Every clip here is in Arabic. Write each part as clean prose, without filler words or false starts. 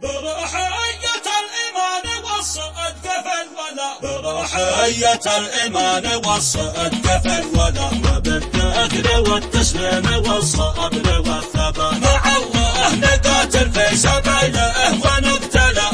بروحية الإيمان والصدق في الولاء، بروحية الإيمان والصدق في الولاء، وبالذكر والتسليم والصبر والثبات مع الله نقاتل في سبيله ونقتله،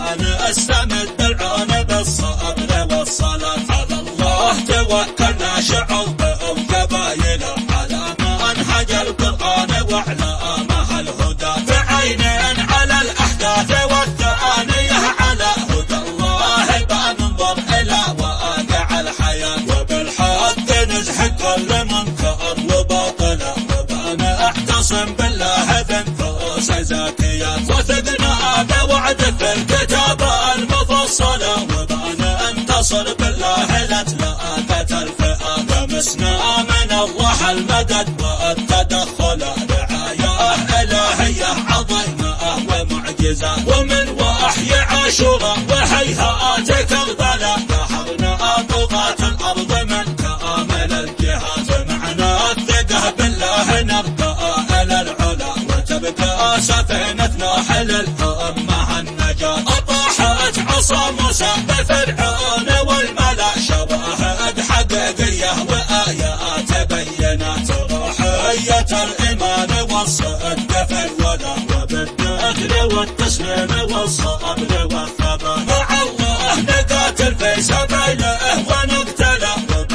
وبنستمد العون بالصبر والصلاة على الله توكلنا شعوب وقبايله، على منهج القرآن وإعلامه الهدى، بعينين على الأحداث والثانية على هدى الله، بننظر إلى واقع الحياة، وبالحق نزحق كل منكر وباطله، وبنعتصم بالله بنفوس زاكيات، وثقنا بوعد في الكتاب المفصلة، وبننتصر بالله لا تلاقت الفئات، لمسنا من الله المدد والتدخل، رعاية إلهية عظيمة ومعجزة، ومن وحي عاشوراء وهيهات كربلاء، قهرنا طغاة الأرض من كامل الجهات، معنا الثقة بالله نرقى إلى العلا، وتبقى سفينتنا حل الأمة النجاة، أطاحت عصا موسى بفرعون والملا، شواهد حقيقية وآيات بينات، روحية الإيمان والصدق في الولاء، وبالذكر والتسليم والصبر والثبات مع الله نقاتل في سبيله ونقتله،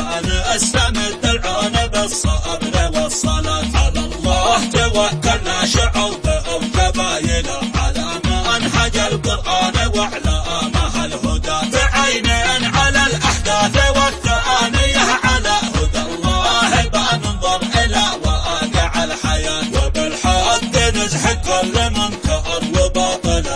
وبنستمد العون بالصبر والصلاة على الله توكلنا شعوب وقبايله، على منهج القرآن وإعلامه الهدى، بعينين على الأحداث والثانية على هدى الله، بننظر إلى واقع الحياة، وبالحق نزحق كل منكر وباطله،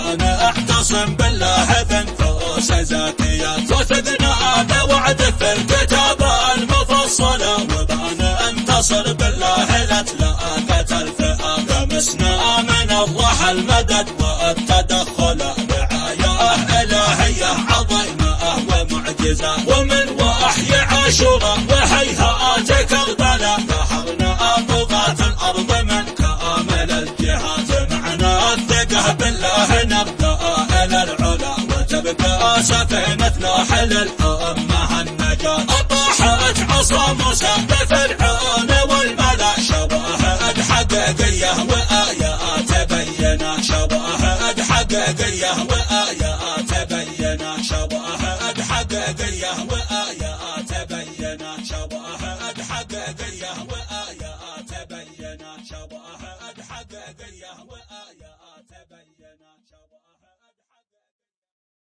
وبنعتصم بالله بنفوس زاكيات، وثقنا بوعد في الكتاب المفصلة، وبننتصر بالله لا تلاقت الفئات، لمسنا من الله المدد والتدخل، رعاية إلهية عظيمة ومعجزة، ومن وحي عاشوراء وهيهات كربلاء، قهرنا طغاة الأرض من كامل الجهات، معنا الثقة بالله نرقى إلى العلا، وتبقى سفينتنا حل الأمة النجاة، أطاحت عصا موسى بفرعون والملا، شواهد حقيقية وآيات بينات، شواهد حقيقية وآيات بينات، شواهد حقيقية وآيات بينات، شواهد حقيقية وآيات بينات، شواهد حقيقية